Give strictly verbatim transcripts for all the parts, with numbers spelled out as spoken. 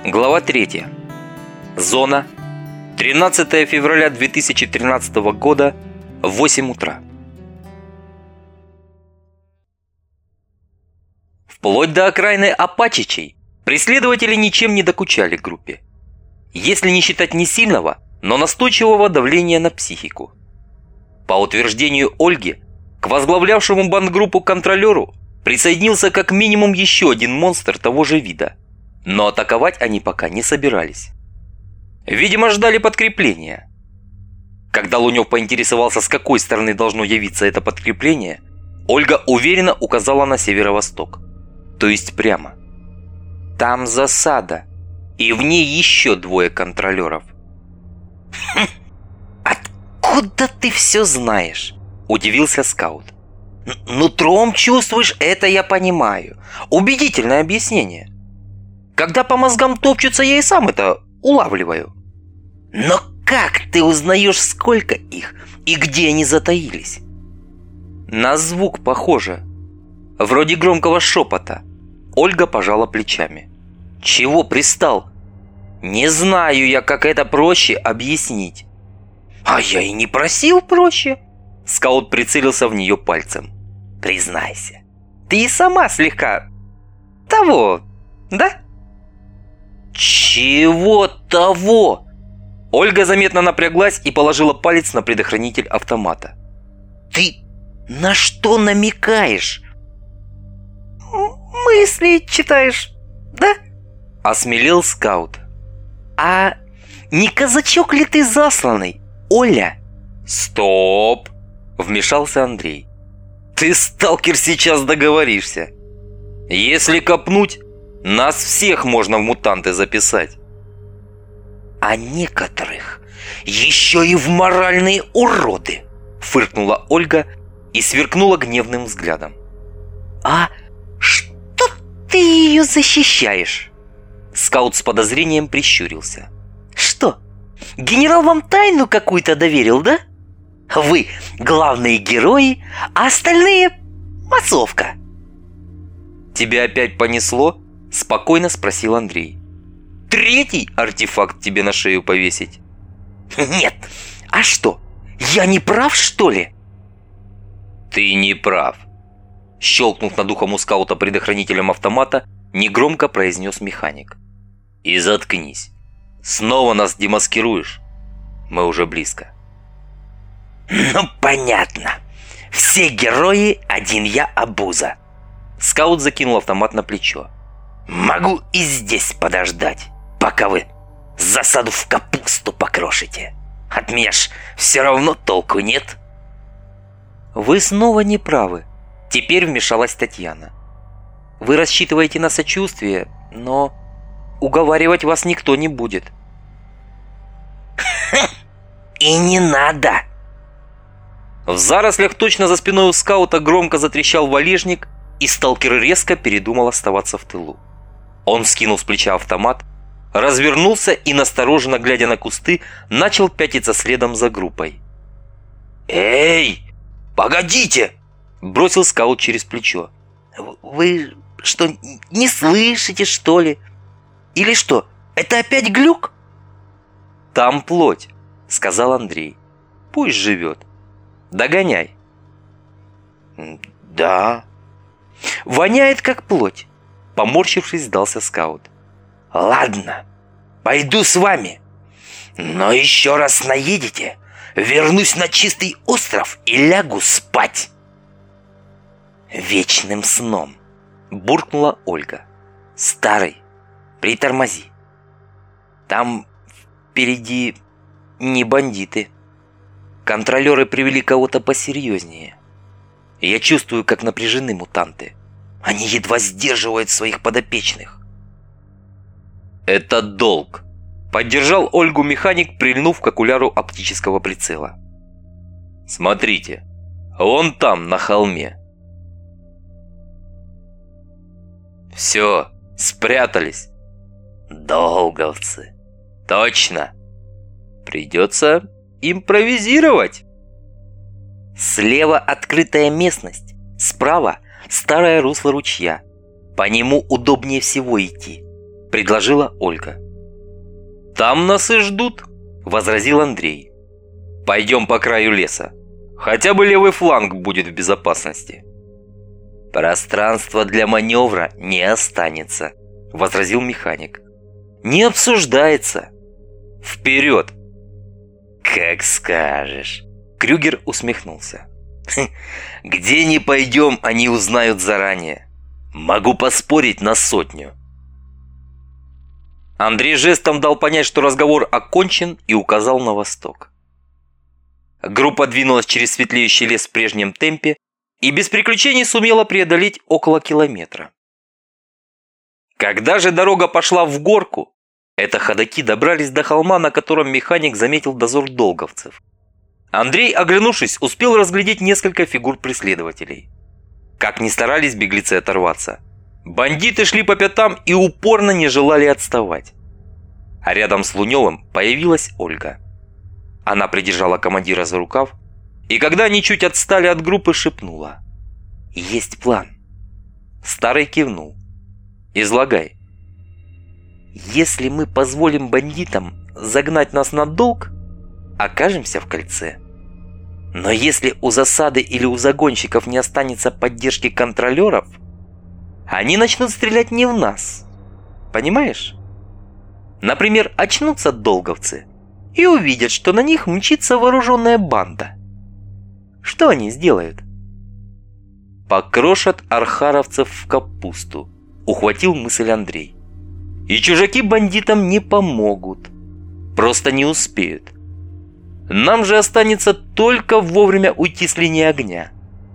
Глава третья. Зона. тринадцатое февраля две тысячи тринадцатого года. восемь утра. Вплоть до окраины Апачичей преследователи ничем не докучали группе. Если не считать не сильного, но настойчивого давления на психику. По утверждению Ольги, к возглавлявшему бандгруппу контролеру присоединился как минимум еще один монстр того же вида. Но атаковать они пока не собирались. Видимо, ждали подкрепления. Когда Лунев поинтересовался, с какой стороны должно явиться это подкрепление, Ольга уверенно указала на северо-восток. То есть прямо. Там засада, и в ней еще двое контролеров. «Хм, откуда ты все знаешь?» – удивился скаут. «Нутром чувствуешь, это я понимаю. Убедительное объяснение. Когда по мозгам топчутся, я и сам это улавливаю. Но как ты узнаешь, сколько их и где они затаились?» На звук похоже. Вроде громкого шепота. Ольга пожала плечами. «Чего пристал? Не знаю я, как это проще объяснить». «А я и не просил проще». Скаут прицелился в нее пальцем. «Признайся, ты и сама слегка того, да?» «Чего того?» Ольга заметно напряглась и положила палец на предохранитель автомата. «Ты на что намекаешь?» «Мысли читаешь, да?» Осмелел скаут. «А не казачок ли ты засланный, Оля?» «Стоп!» Вмешался Андрей. «Ты, сталкер, сейчас договоришься. Если копнуть, нас всех можно в мутанты записать». «А некоторых еще и в моральные уроды!» Фыркнула Ольга и сверкнула гневным взглядом. «А что ты ее защищаешь?» Скаут с подозрением прищурился. «Что, генерал вам тайну какую-то доверил, да? Вы главные герои, а остальные массовка». «Тебя опять понесло?» – спокойно спросил Андрей. «Третий артефакт тебе на шею повесить?» «Нет, а что, я не прав, что ли?» «Ты не прав», – щелкнув над ухом у скаута предохранителем автомата, негромко произнес механик. «И заткнись. Снова нас демаскируешь. Мы уже близко». «Ну, понятно. Все герои, один я обуза». Скаут закинул автомат на плечо. «Могу и здесь подождать, пока вы засаду в капусту покрошите. От меня ж все равно толку нет». «Вы снова не правы», — теперь вмешалась Татьяна. «Вы рассчитываете на сочувствие, но уговаривать вас никто не будет». «И не надо». В зарослях точно за спиной у скаута громко затрещал валежник, и сталкер резко передумал оставаться в тылу. Он скинул с плеча автомат, развернулся и, настороженно глядя на кусты, начал пятиться следом за группой. «Эй, погодите!» – бросил скаут через плечо. «Вы что, не слышите, что ли? Или что, это опять глюк?» «Там плоть», – сказал Андрей. «Пусть живет. Догоняй». «Да». «Воняет, как плоть», – поморщившись, сдался скаут. «Ладно, пойду с вами. Но еще раз наедете, вернусь на чистый остров и лягу спать». «Вечным сном», – буркнула Ольга. «Старый, притормози. Там впереди не бандиты. Контролеры привели кого-то посерьезнее. Я чувствую, как напряжены мутанты. Они едва сдерживают своих подопечных». «Это долг», – поддержал Ольгу механик, прильнув к окуляру оптического прицела. «Смотрите, вон там, на холме». «Все, спрятались». «Долговцы». «Точно. Придется импровизировать». Слева открытая местность, справа старое русло ручья. По нему удобнее всего идти. – предложила Ольга. «Там нас и ждут», – возразил Андрей. «Пойдем по краю леса. Хотя бы левый фланг будет в безопасности». «Пространства для маневра не останется», – возразил механик. «Не обсуждается. Вперед!» «Как скажешь!» Крюгер усмехнулся. «Где не пойдем, они узнают заранее. Могу поспорить на сотню». Андрей жестом дал понять, что разговор окончен, и указал на восток. Группа двинулась через светлеющий лес в прежнем темпе и без приключений сумела преодолеть около километра. Когда же дорога пошла в горку, это ходаки добрались до холма, на котором механик заметил дозор долговцев. Андрей, оглянувшись, успел разглядеть несколько фигур преследователей. Как ни старались беглецы оторваться, бандиты шли по пятам и упорно не желали отставать. А рядом с Луневым появилась Ольга. Она придержала командира за рукав, и когда они чуть отстали от группы, шепнула: «Есть план». Старый кивнул. «Излагай». «Если мы позволим бандитам загнать нас на долг, окажемся в кольце. Но если у засады или у загонщиков не останется поддержки контролеров, они начнут стрелять не в нас. Понимаешь? Например, очнутся долговцы и увидят, что на них мчится вооруженная банда. Что они сделают?» «Покрошат архаровцев в капусту», — ухватил мысль Андрей. «И чужаки бандитам не помогут. Просто не успеют. Нам же останется только вовремя уйти с линии огня».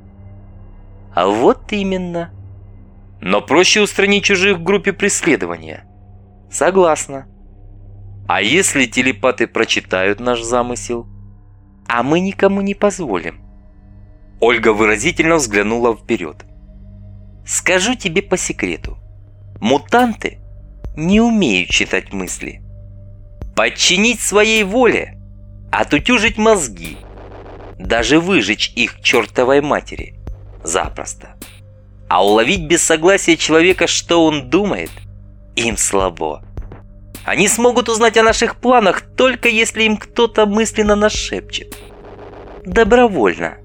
«А вот именно. Но проще устранить чужих в группе преследования». «Согласна. А если телепаты прочитают наш замысел? А мы никому не позволим». Ольга выразительно взглянула вперед. «Скажу тебе по секрету. Мутанты не умеют читать мысли. Подчинить своей воле, отутюжить мозги, даже выжечь их к чертовой матери запросто. А уловить без согласия человека, что он думает, им слабо. Они смогут узнать о наших планах только если им кто-то мысленно нашепчет. Добровольно».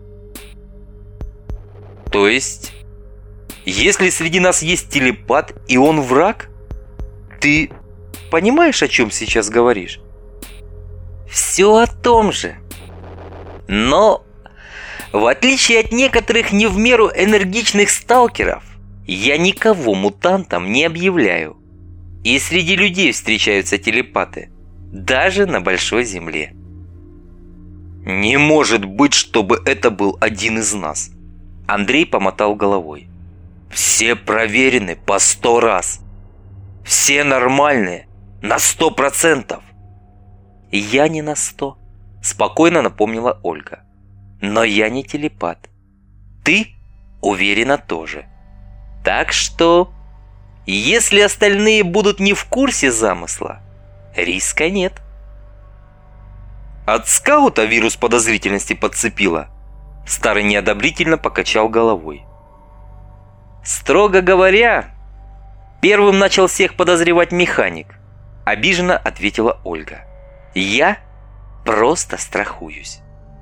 «То есть, если среди нас есть телепат и он враг? Ты понимаешь, о чем сейчас говоришь?» «Все о том же. Но, в отличие от некоторых не в меру энергичных сталкеров, я никого мутантом не объявляю. И среди людей встречаются телепаты, даже на Большой Земле». «Не может быть, чтобы это был один из нас». Андрей помотал головой. «Все проверены по сто раз. Все нормальные, на сто процентов». «Я не на сто», — спокойно напомнила Ольга. «Но я не телепат. Ты, уверена, тоже. Так что, если остальные будут не в курсе замысла, риска нет». «От скаута вирус подозрительности подцепила?» Старый неодобрительно покачал головой. «Строго говоря, первым начал всех подозревать механик», — обиженно ответила Ольга. «Я просто страхуюсь».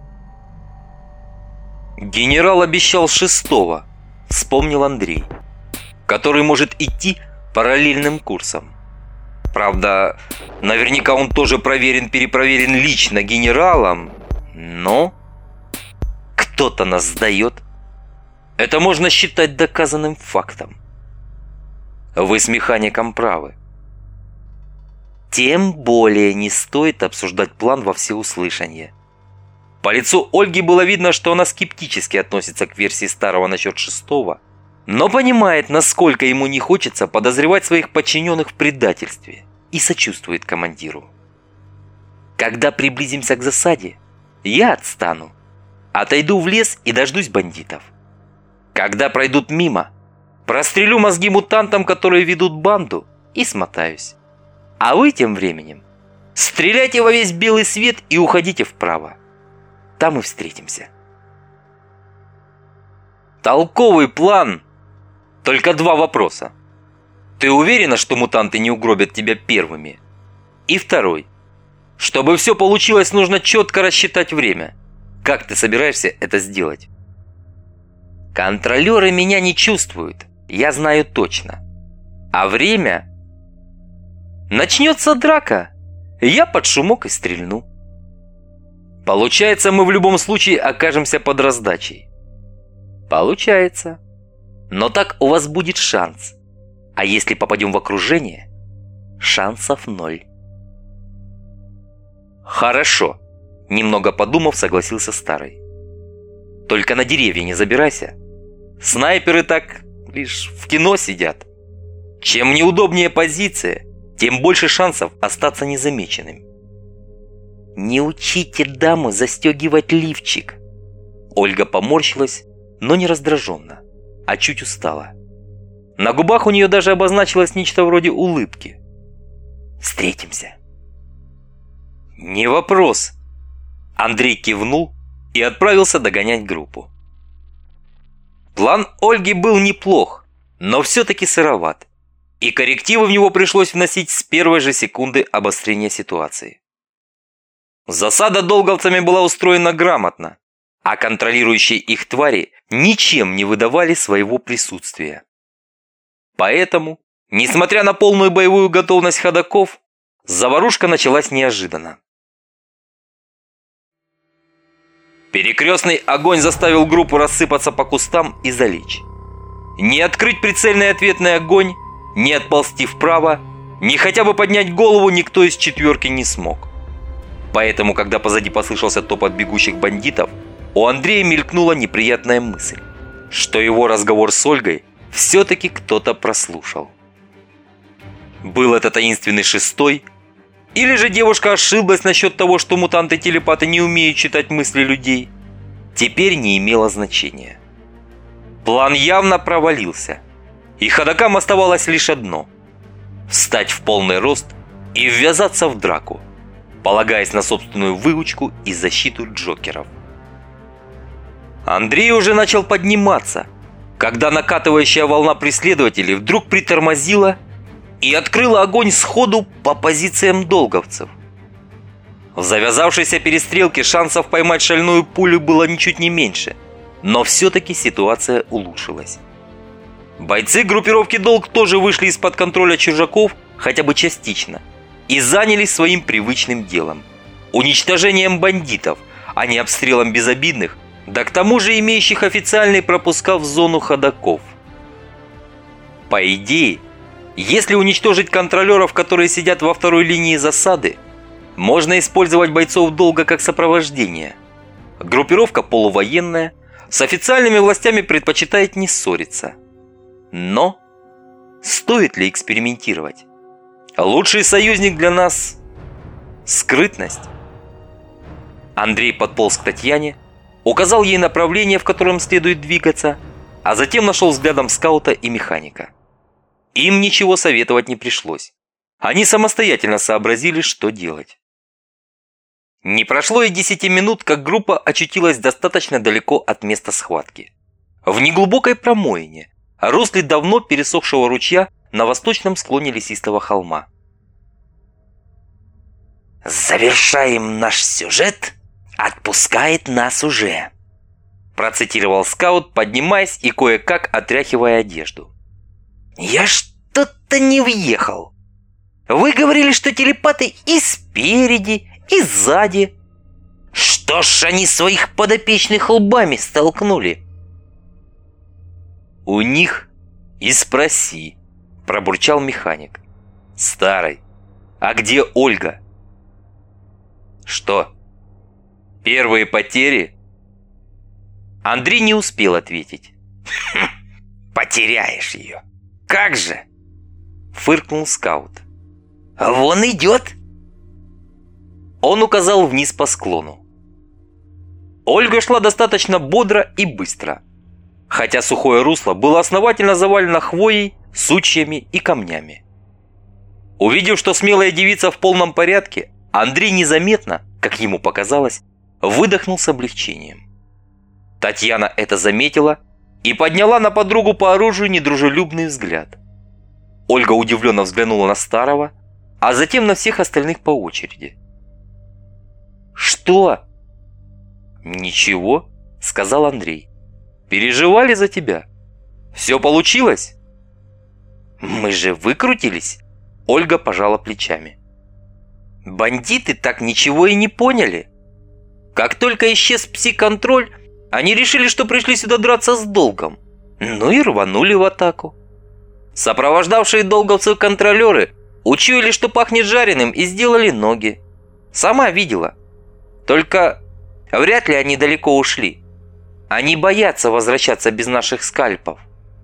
«Генерал обещал шестого», — вспомнил Андрей, «который может идти параллельным курсом. Правда, наверняка он тоже проверен-перепроверен лично генералом, но кто-то нас сдает. Это можно считать доказанным фактом». «Вы с механиком правы». «Тем более не стоит обсуждать план во всеуслышание». По лицу Ольги было видно, что она скептически относится к версии старого насчет шестого, но понимает, насколько ему не хочется подозревать своих подчиненных в предательстве, и сочувствует командиру. «Когда приблизимся к засаде, я отстану, отойду в лес и дождусь бандитов. Когда пройдут мимо, прострелю мозги мутантам, которые ведут банду, и смотаюсь. А вы тем временем стреляйте во весь белый свет и уходите вправо. Там и встретимся». «Толковый план. Только два вопроса. Ты уверена, что мутанты не угробят тебя первыми? И второй. Чтобы все получилось, нужно четко рассчитать время. Как ты собираешься это сделать? Контролеры меня не чувствуют, я знаю точно. А время? Начнется драка. Я под шумок и стрельну. Получается, мы в любом случае окажемся под раздачей. Получается. Но так у вас будет шанс. А если попадем в окружение, шансов ноль. Хорошо. Немного подумав, согласился старый. Только на деревья не забирайся. Снайперы так лишь в кино сидят. Чем неудобнее позиция, тем больше шансов остаться незамеченным. Не учите даму застегивать лифчик. Ольга поморщилась, но не раздраженно, а чуть устала. На губах у нее даже обозначилось нечто вроде улыбки. Встретимся. Не вопрос. Андрей кивнул и отправился догонять группу. План Ольги был неплох, но все-таки сыроват, и коррективы в него пришлось вносить с первой же секунды обострения ситуации. Засада долговцами была устроена грамотно, а контролирующие их твари ничем не выдавали своего присутствия. Поэтому, несмотря на полную боевую готовность ходоков, заварушка началась неожиданно. Перекрестный огонь заставил группу рассыпаться по кустам и залечь. Не открыть прицельный ответный огонь, не отползти вправо, ни хотя бы поднять голову никто из четверки не смог. Поэтому, когда позади послышался топот бегущих бандитов, у Андрея мелькнула неприятная мысль, что его разговор с Ольгой все-таки кто-то прослушал. Был это таинственный шестой? Или же девушка ошиблась насчет того, что мутанты-телепаты не умеют читать мысли людей? Теперь не имело значения. План явно провалился, и ходокам оставалось лишь одно – встать в полный рост и ввязаться в драку, полагаясь на собственную выучку и защиту джокеров. Андрей уже начал подниматься, когда накатывающая волна преследователей вдруг притормозила и открыла огонь сходу по позициям долговцев. В завязавшейся перестрелке шансов поймать шальную пулю было ничуть не меньше, но все-таки ситуация улучшилась. Бойцы группировки «Долг» тоже вышли из-под контроля чужаков хотя бы частично и занялись своим привычным делом – уничтожением бандитов, а не обстрелом безобидных, да к тому же имеющих официальные пропуска в зону ходоков. По идее, если уничтожить контролеров, которые сидят во второй линии засады, можно использовать бойцов «Долга» как сопровождение. Группировка полувоенная, с официальными властями предпочитает не ссориться. Но стоит ли экспериментировать? Лучший союзник для нас – скрытность. Андрей подполз к Татьяне, указал ей направление, в котором следует двигаться, а затем нашел взглядом скаута и механика. Им ничего советовать не пришлось. Они самостоятельно сообразили, что делать. Не прошло и десяти минут, как группа очутилась достаточно далеко от места схватки. В неглубокой промоине, русле давно пересохшего ручья на восточном склоне лесистого холма. «Завершаем наш сюжет, отпускает нас уже», процитировал скаут, поднимаясь и кое-как отряхивая одежду. «Я что-то не въехал. Вы говорили, что телепаты и спереди, и сзади. Что ж они своих подопечных лбами столкнули?» «У них и спроси», – пробурчал механик. «Старый, а где Ольга?» «Что? Первые потери?» Андрей не успел ответить. «Хм, потеряешь ее. Как же?» – фыркнул скаут. «Вон идет!» Он указал вниз по склону. Ольга шла достаточно бодро и быстро, хотя сухое русло было основательно завалено хвоей, сучьями и камнями. Увидев, что смелая девица в полном порядке, Андрей незаметно, как ему показалось, выдохнул с облегчением. Татьяна это заметила и подняла на подругу по оружию недружелюбный взгляд. Ольга удивленно взглянула на Старого, а затем на всех остальных по очереди. «Что?» «Ничего», — сказал Андрей. «Переживали за тебя. Все получилось?» «Мы же выкрутились», — Ольга пожала плечами. «Бандиты так ничего и не поняли. Как только исчез пси-контроль, они решили, что пришли сюда драться с долгом. Ну и рванули в атаку. Сопровождавшие долговцев контролеры учуяли, что пахнет жареным, и сделали ноги. Сама видела. Только вряд ли они далеко ушли. Они боятся возвращаться без наших скальпов».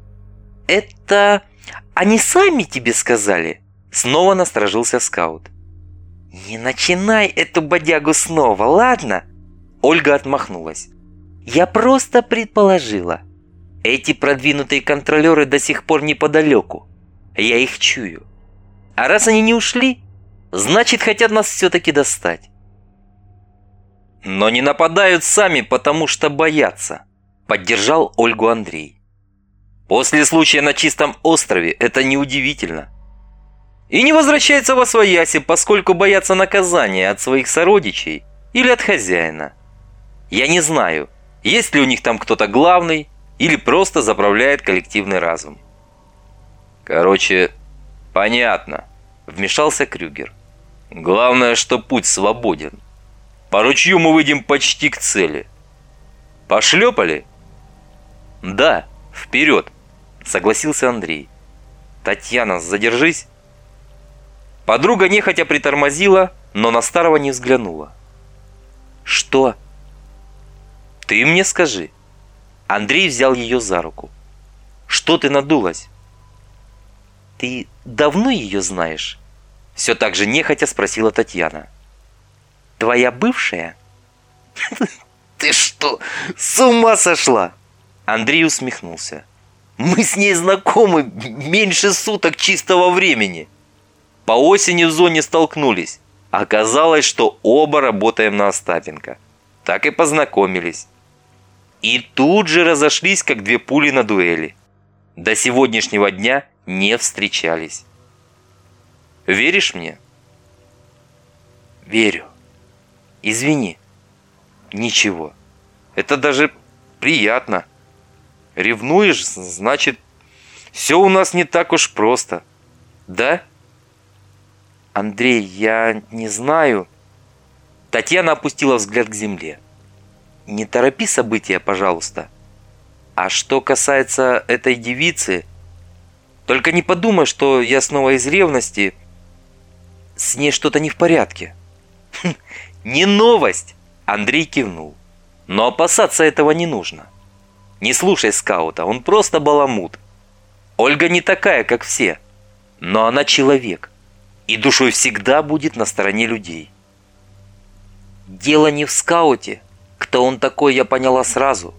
«Это они сами тебе сказали?» Снова насторожился скаут. «Не начинай эту бодягу снова, ладно?» Ольга отмахнулась. «Я просто предположила. Эти продвинутые контролеры до сих пор неподалеку. Я их чую. А раз они не ушли, значит, хотят нас все-таки достать». «Но не нападают сами, потому что боятся», — поддержал Ольгу Андрей. «После случая на Чистом острове это неудивительно. И не возвращаются во свояси, поскольку боятся наказания от своих сородичей или от хозяина. Я не знаю, есть ли у них там кто-то главный или просто заправляет коллективный разум». «Короче, понятно», — вмешался Крюгер. «Главное, что путь свободен. По ручью мы выйдем почти к цели. Пошлепали?» «Да, вперед», — согласился Андрей. «Татьяна, задержись». Подруга нехотя притормозила, но на Старого не взглянула. «Что?» «Ты мне скажи». Андрей взял ее за руку. «Что ты надулась?» «Ты давно ее знаешь?» Все так же нехотя спросила Татьяна. «Твоя бывшая?» «Ты что, с ума сошла?» Андрей усмехнулся. «Мы с ней знакомы меньше суток чистого времени. По осени в зоне столкнулись. Оказалось, что оба работаем на Остапенко. Так и познакомились. И тут же разошлись, как две пули на дуэли. До сегодняшнего дня не встречались. Веришь мне?» «Верю. Извини». «Ничего. Это даже приятно. Ревнуешь, значит, все у нас не так уж просто. Да?» «Андрей, я не знаю». Татьяна опустила взгляд к земле. «Не торопи события, пожалуйста. А что касается этой девицы, только не подумай, что я снова из ревности. С ней что-то не в порядке». «Не новость!» Андрей кивнул. «Но опасаться этого не нужно. Не слушай скаута, он просто баламут. Ольга не такая, как все, но она человек, и душой всегда будет на стороне людей». «Дело не в скауте. Кто он такой, я поняла сразу.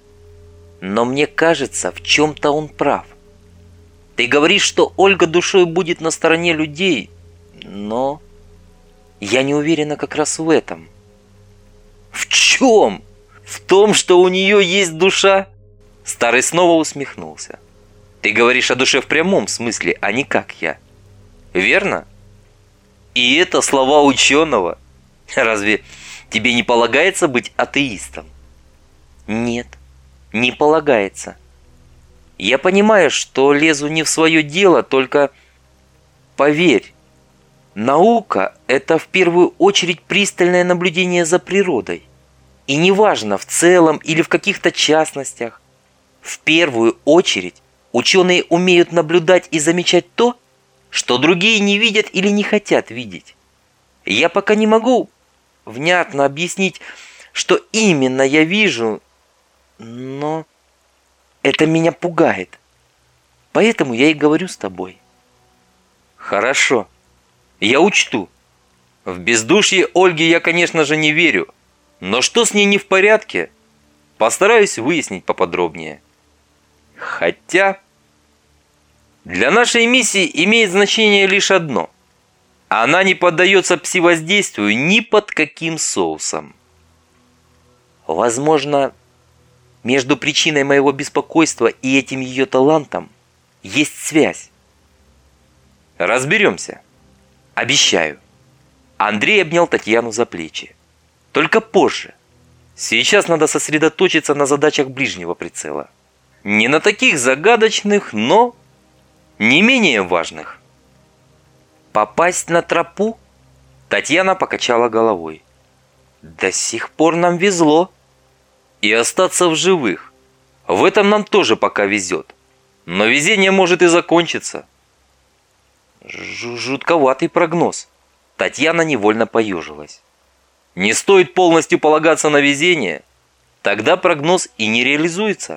Но мне кажется, в чем-то он прав. Ты говоришь, что Ольга душой будет на стороне людей, но я не уверена как раз в этом». «В чем? В том, что у нее есть душа?» Старый снова усмехнулся. «Ты говоришь о душе в прямом смысле, а не как я. Верно? И это слова ученого. Разве тебе не полагается быть атеистом?» «Нет, не полагается. Я понимаю, что лезу не в свое дело, только поверь, наука – это в первую очередь пристальное наблюдение за природой. И неважно, в целом или в каких-то частностях. В первую очередь ученые умеют наблюдать и замечать то, что другие не видят или не хотят видеть. Я пока не могу внятно объяснить, что именно я вижу, но это меня пугает. Поэтому я и говорю с тобой». «Хорошо. Я учту. В бездушье Ольги я, конечно же, не верю. Но что с ней не в порядке, постараюсь выяснить поподробнее. Хотя для нашей миссии имеет значение лишь одно. Она не поддается пси-воздействию ни под каким соусом». «Возможно, между причиной моего беспокойства и этим ее талантом есть связь. Разберемся. Обещаю. Андрей обнял Татьяну за плечи. Только позже. Сейчас надо сосредоточиться на задачах ближнего прицела. Не на таких загадочных, но не менее важных. Попасть на тропу? Татьяна покачала головой. До сих пор нам везло. И остаться в живых. В этом нам тоже пока везет. Но везение может и закончиться. Жутковатый прогноз. Татьяна невольно поежилась. Не стоит полностью полагаться на везение. Тогда прогноз и не реализуется.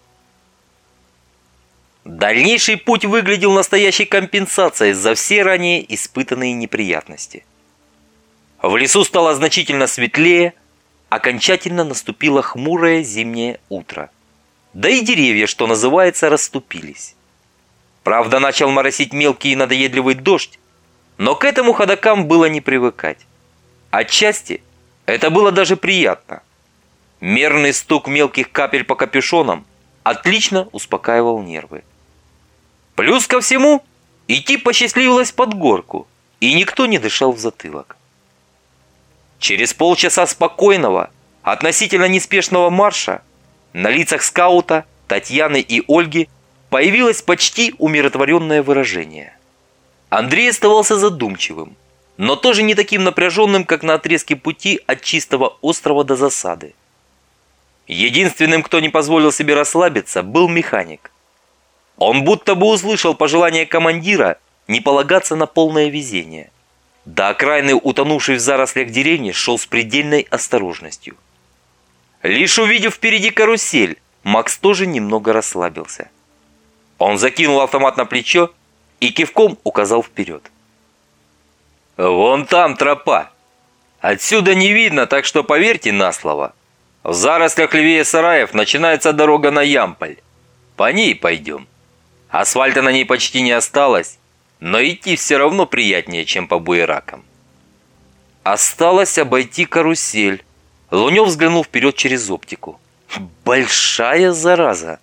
Дальнейший путь выглядел настоящей компенсацией за все ранее испытанные неприятности. В лесу стало значительно светлее, окончательно наступило хмурое зимнее утро. Да и деревья, что называется, расступились. Правда, начал моросить мелкий и надоедливый дождь, но к этому ходокам было не привыкать. Отчасти это было даже приятно. Мерный стук мелких капель по капюшонам отлично успокаивал нервы. Плюс ко всему, идти посчастливилось под горку, и никто не дышал в затылок. Через полчаса спокойного, относительно неспешного марша на лицах скаута, Татьяны и Ольги появилось почти умиротворенное выражение. Андрей оставался задумчивым, но тоже не таким напряженным, как на отрезке пути от чистого острова до засады. Единственным, кто не позволил себе расслабиться, был механик. Он будто бы услышал пожелание командира не полагаться на полное везение. До окраины утонувшей в зарослях деревни шел с предельной осторожностью. Лишь увидев впереди карусель, Макс тоже немного расслабился. Он закинул автомат на плечо и кивком указал вперед. «Вон там тропа. Отсюда не видно, так что поверьте на слово. В зарослях левее сараев начинается дорога на Ямполь. По ней пойдем. Асфальта на ней почти не осталось, но идти все равно приятнее, чем по буеракам». Осталось обойти карусель. Лунев взглянул вперед через оптику. Большая зараза.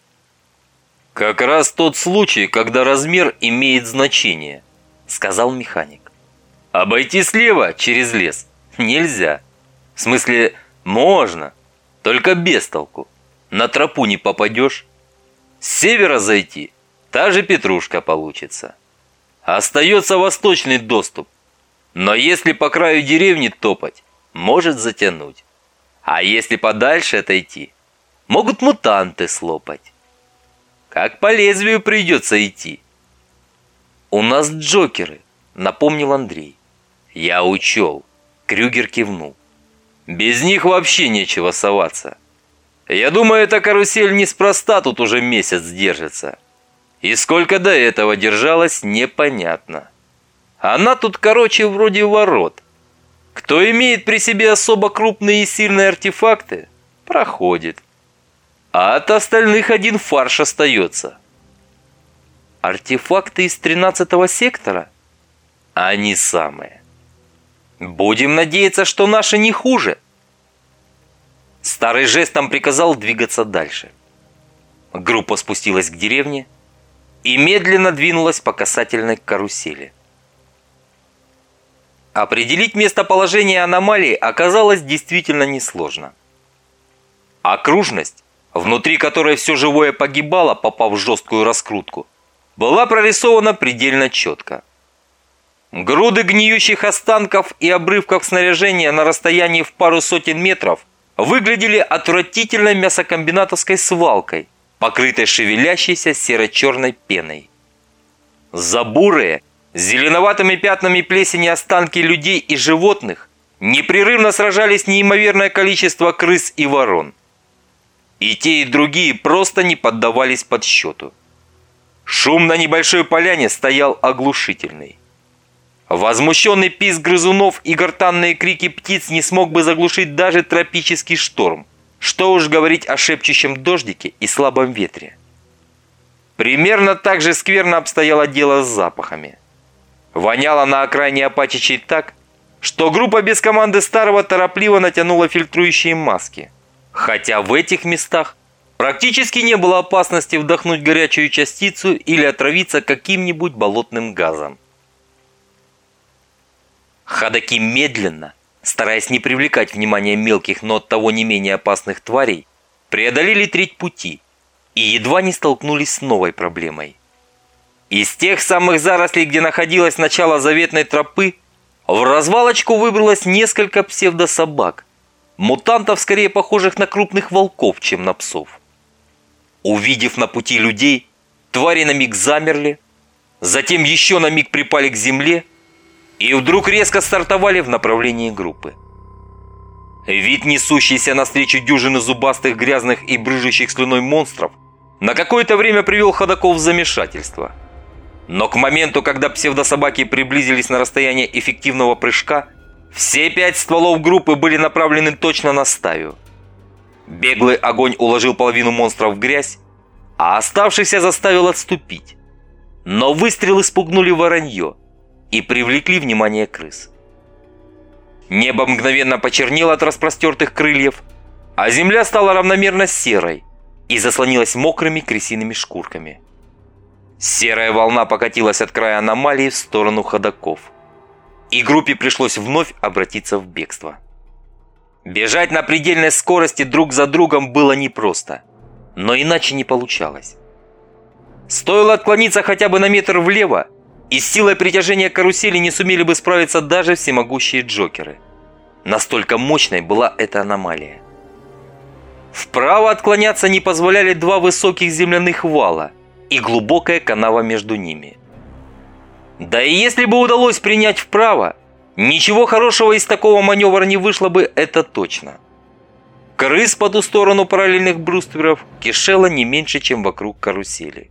«Как раз тот случай, когда размер имеет значение», — сказал механик. «Обойти слева через лес нельзя. В смысле, можно, только без толку. На тропу не попадешь. С севера зайти, та же петрушка получится. Остается восточный доступ. Но если по краю деревни топать, может затянуть. А если подальше отойти, могут мутанты слопать. Как по лезвию придется идти». «У нас джокеры», — напомнил Андрей. «Я учел», — Крюгер кивнул. «Без них вообще нечего соваться. Я думаю, эта карусель неспроста тут уже месяц держится. И сколько до этого держалась, непонятно. Она тут, короче, вроде ворот. Кто имеет при себе особо крупные и сильные артефакты, проходит. А от остальных один фарш остается». «Артефакты из тринадцатого сектора?» «Они самые. Будем надеяться, что наши не хуже». Старый жестом приказал двигаться дальше. Группа спустилась к деревне и медленно двинулась по касательной карусели. Определить местоположение аномалии оказалось действительно несложно. Окружность, внутри которой все живое погибало, попав в жесткую раскрутку, была прорисована предельно четко. Груды гниющих останков и обрывков снаряжения на расстоянии в пару сотен метров выглядели отвратительной мясокомбинатовской свалкой, покрытой шевелящейся серо-черной пеной. Забурые, с зеленоватыми пятнами плесени останки людей и животных непрерывно сражались неимоверное количество крыс и ворон. И те, и другие просто не поддавались подсчету. Шум на небольшой поляне стоял оглушительный. Возмущенный писк грызунов и гортанные крики птиц не смог бы заглушить даже тропический шторм. Что уж говорить о шепчущем дождике и слабом ветре. Примерно так же скверно обстояло дело с запахами. Воняло на окраине Апачичей так, что группа без команды Старого торопливо натянула фильтрующие маски. Хотя в этих местах практически не было опасности вдохнуть горячую частицу или отравиться каким-нибудь болотным газом. Ходаки медленно, стараясь не привлекать внимания мелких, но оттого не менее опасных тварей, преодолели треть пути и едва не столкнулись с новой проблемой. Из тех самых зарослей, где находилось начало заветной тропы, в развалочку выбралось несколько псевдособак, мутантов, скорее похожих на крупных волков, чем на псов. Увидев на пути людей, твари на миг замерли, затем еще на миг припали к земле и вдруг резко стартовали в направлении группы. Вид несущийся навстречу дюжины зубастых, грязных и брыжущих слюной монстров на какое-то время привел ходаков в замешательство. Но к моменту, когда псевдособаки приблизились на расстояние эффективного прыжка, все пять стволов группы были направлены точно на стаю. Беглый огонь уложил половину монстров в грязь, а оставшихся заставил отступить. Но выстрелы спугнули воронье и привлекли внимание крыс. Небо мгновенно почернело от распростертых крыльев, а земля стала равномерно серой и заслонилась мокрыми крысиными шкурками. Серая волна покатилась от края аномалии в сторону ходаков, и группе пришлось вновь обратиться в бегство. Бежать на предельной скорости друг за другом было непросто, но иначе не получалось. Стоило отклониться хотя бы на метр влево, и с силой притяжения карусели не сумели бы справиться даже всемогущие Джокеры. Настолько мощной была эта аномалия. Вправо отклоняться не позволяли два высоких земляных вала и глубокая канава между ними. Да и если бы удалось принять вправо, ничего хорошего из такого маневра не вышло бы, это точно. Крыс по ту сторону параллельных брустверов кишело не меньше, чем вокруг карусели.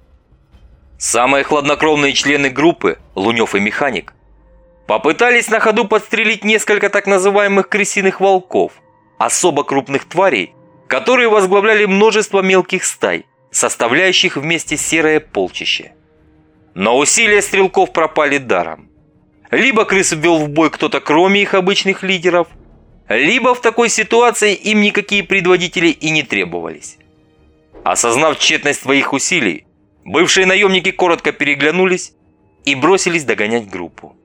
Самые хладнокровные члены группы, Лунёв и Механик, попытались на ходу подстрелить несколько так называемых крысиных волков, особо крупных тварей, которые возглавляли множество мелких стай, составляющих вместе серое полчище. Но усилия стрелков пропали даром. Либо крыс ввел в бой кто-то кроме их обычных лидеров, либо в такой ситуации им никакие предводители и не требовались. Осознав тщетность своих усилий, бывшие наемники коротко переглянулись и бросились догонять группу.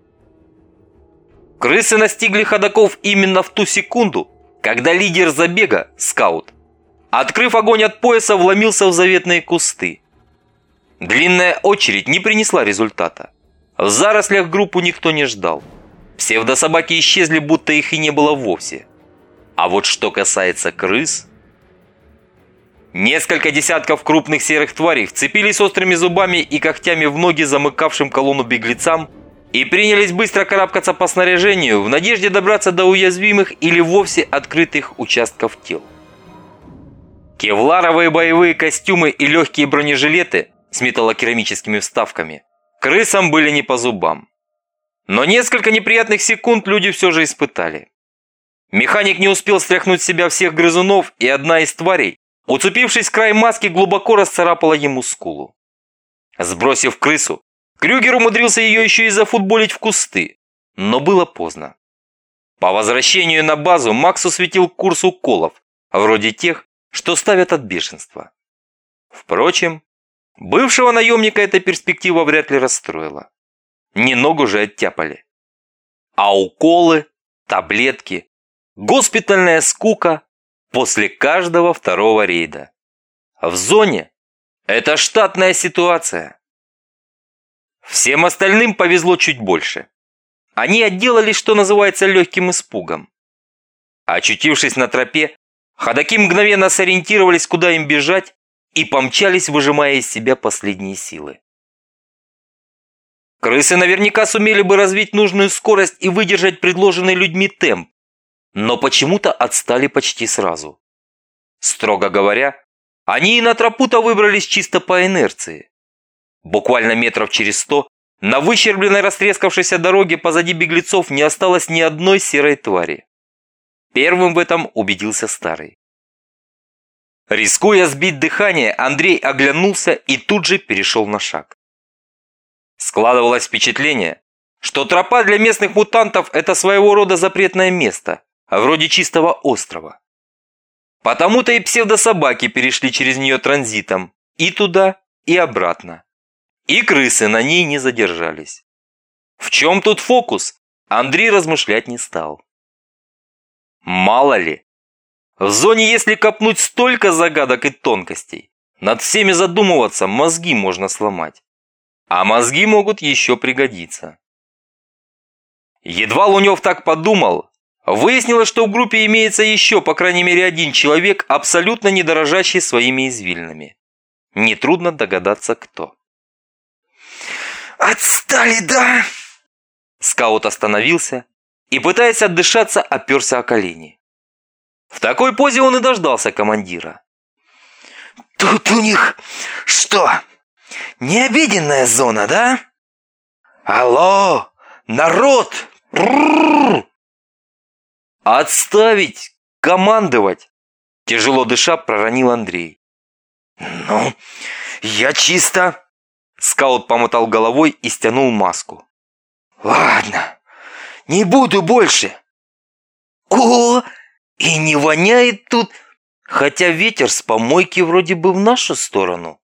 Крысы настигли ходаков именно в ту секунду, когда лидер забега, скаут, открыв огонь от пояса, вломился в заветные кусты. Длинная очередь не принесла результата. В зарослях группу никто не ждал. Псевдособаки исчезли, будто их и не было вовсе. А вот что касается крыс... Несколько десятков крупных серых тварей вцепились острыми зубами и когтями в ноги замыкавшим колонну беглецам и принялись быстро карабкаться по снаряжению в надежде добраться до уязвимых или вовсе открытых участков тел. Кевларовые боевые костюмы и легкие бронежилеты с металлокерамическими вставками крысам были не по зубам. Но несколько неприятных секунд люди все же испытали. Механик не успел стряхнуть с себя всех грызунов, и одна из тварей, уцепившись в край маски, глубоко расцарапала ему скулу. Сбросив крысу, Крюгер умудрился ее еще и зафутболить в кусты, но было поздно. По возвращению на базу Максу светил курс уколов, вроде тех, что ставят от бешенства. Впрочем, бывшего наемника эта перспектива вряд ли расстроила. Не ногу же оттяпали. А уколы, таблетки, госпитальная скука после каждого второго рейда. В зоне это штатная ситуация. Всем остальным повезло чуть больше. Они отделались, что называется, легким испугом. Очутившись на тропе, ходаки мгновенно сориентировались, куда им бежать, и помчались, выжимая из себя последние силы. Крысы наверняка сумели бы развить нужную скорость и выдержать предложенный людьми темп, но почему-то отстали почти сразу. Строго говоря, они и на тропу-то выбрались чисто по инерции. Буквально метров через сто на выщербленной растрескавшейся дороге позади беглецов не осталось ни одной серой твари. Первым в этом убедился Старый. Рискуя сбить дыхание, Андрей оглянулся и тут же перешел на шаг. Складывалось впечатление, что тропа для местных мутантов – это своего рода запретное место, вроде чистого острова. Потому-то и псевдособаки перешли через нее транзитом и туда, и обратно. И крысы на ней не задержались. В чем тут фокус? Андрей размышлять не стал. Мало ли. В зоне, если копнуть столько загадок и тонкостей, над всеми задумываться мозги можно сломать. А мозги могут еще пригодиться. Едва Лунев так подумал, выяснилось, что в группе имеется еще, по крайней мере, один человек, абсолютно не дорожащий своими извилинами. Нетрудно догадаться, кто. «Отстали, да?» Скаут остановился и, пытаясь отдышаться, оперся о колени. В такой позе он и дождался командира. «Тут у них что, не обеденная зона, да? Алло, народ! Бррр! Отставить! Командовать!» Тяжело дыша проронил Андрей. «Ну, я чисто...» Скаут помотал головой и стянул маску. «Ладно, не буду больше. О, и не воняет тут, хотя ветер с помойки вроде бы в нашу сторону».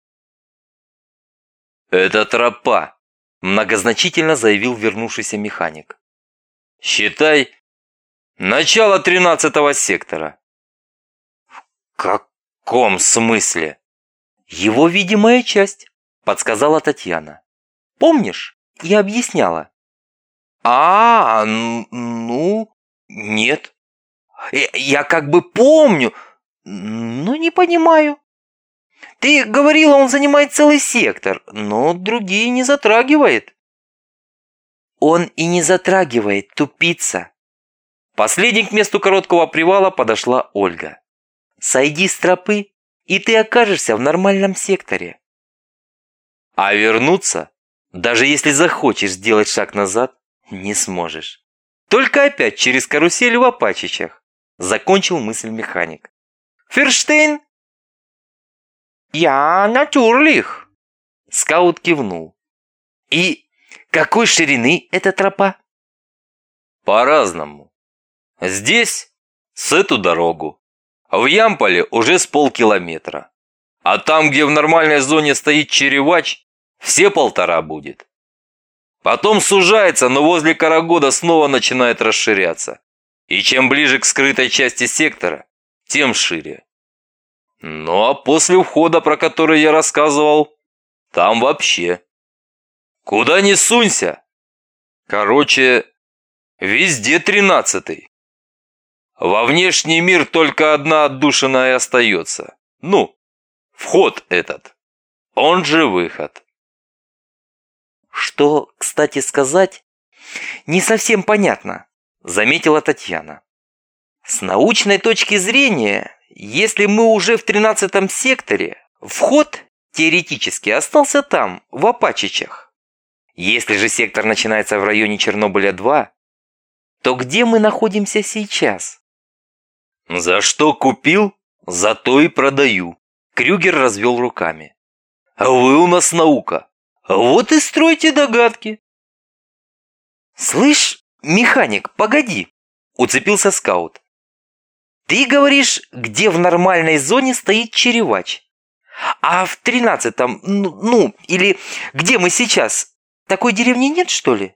«Это тропа», – многозначительно заявил вернувшийся механик. «Считай, начало тринадцатого сектора». «В каком смысле?» «Его видимая часть», – подсказала Татьяна. «Помнишь, я объясняла?» «А, ну, нет. Я как бы помню, но не понимаю. Ты говорила, он занимает целый сектор, но другие не затрагивает». «Он и не затрагивает, тупица». Последней к месту короткого привала подошла Ольга. «Сойди с тропы, и ты окажешься в нормальном секторе». А вернуться, даже если захочешь сделать шаг назад, не сможешь. Только опять через карусель в Апачичах, закончил мысль механик. «Ферштейн?» «Я натюрлих», скаут кивнул. «И какой ширины эта тропа?» «По-разному. Здесь с эту дорогу. В Ямполе уже с полкилометра. А там, где в нормальной зоне стоит черевач, все полтора будет. Потом сужается, но возле Карагода снова начинает расширяться. И чем ближе к скрытой части сектора, тем шире. Ну а после входа, про который я рассказывал, там вообще. Куда ни сунься. Короче, везде тринадцатый. Во внешний мир только одна отдушина и остается. Ну, вход этот. Он же выход. «Что, кстати сказать, не совсем понятно», – заметила Татьяна. «С научной точки зрения, если мы уже в тринадцатом секторе, вход теоретически остался там, в Апачичах. Если же сектор начинается в районе Чернобыля-два, то где мы находимся сейчас?» «За что купил, за то и продаю», – Крюгер развел руками. «А вы у нас наука. Вот и стройте догадки». «Слышь, механик, погоди», – уцепился скаут. «Ты говоришь, где в нормальной зоне стоит черевач. А в тринадцатом, ну, ну, или где мы сейчас, такой деревни нет, что ли?»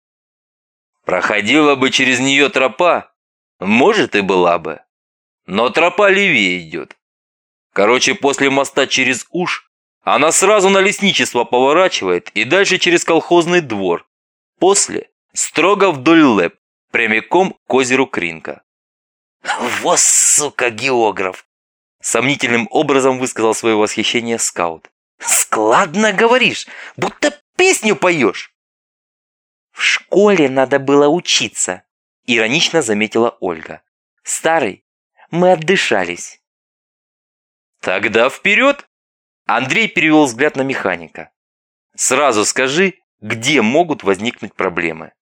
«Проходила бы через нее тропа, может, и была бы. Но тропа левее идет. Короче, после моста через Уж она сразу на лесничество поворачивает и дальше через колхозный двор. После строго вдоль Лэп, прямиком к озеру Кринка». «Вот сука, географ!» Сомнительным образом высказал свое восхищение скаут. «Складно говоришь, будто песню поешь». «В школе надо было учиться», иронично заметила Ольга. «Старый, мы отдышались». «Тогда вперед!» Андрей перевел взгляд на механика. «Сразу скажи, где могут возникнуть проблемы?»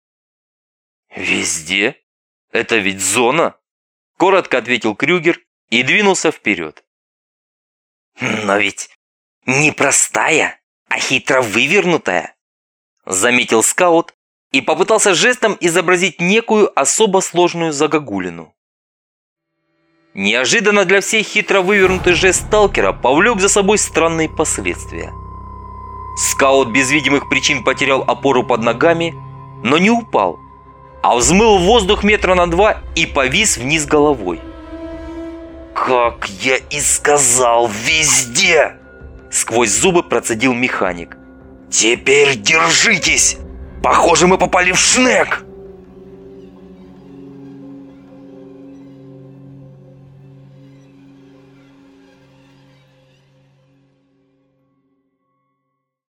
«Везде. Это ведь зона!» Коротко ответил Крюгер и двинулся вперед. «Но ведь не простая, а хитро вывернутая», заметил скаут и попытался жестом изобразить некую особо сложную загогулину. Неожиданно для всех хитро вывернутый жест сталкера повлек за собой странные последствия. Скаут без видимых причин потерял опору под ногами, но не упал, а взмыл в воздух метра на два и повис вниз головой. «Как я и сказал, везде!» Сквозь зубы процедил механик. «Теперь держитесь! Похоже, мы попали в шнек!»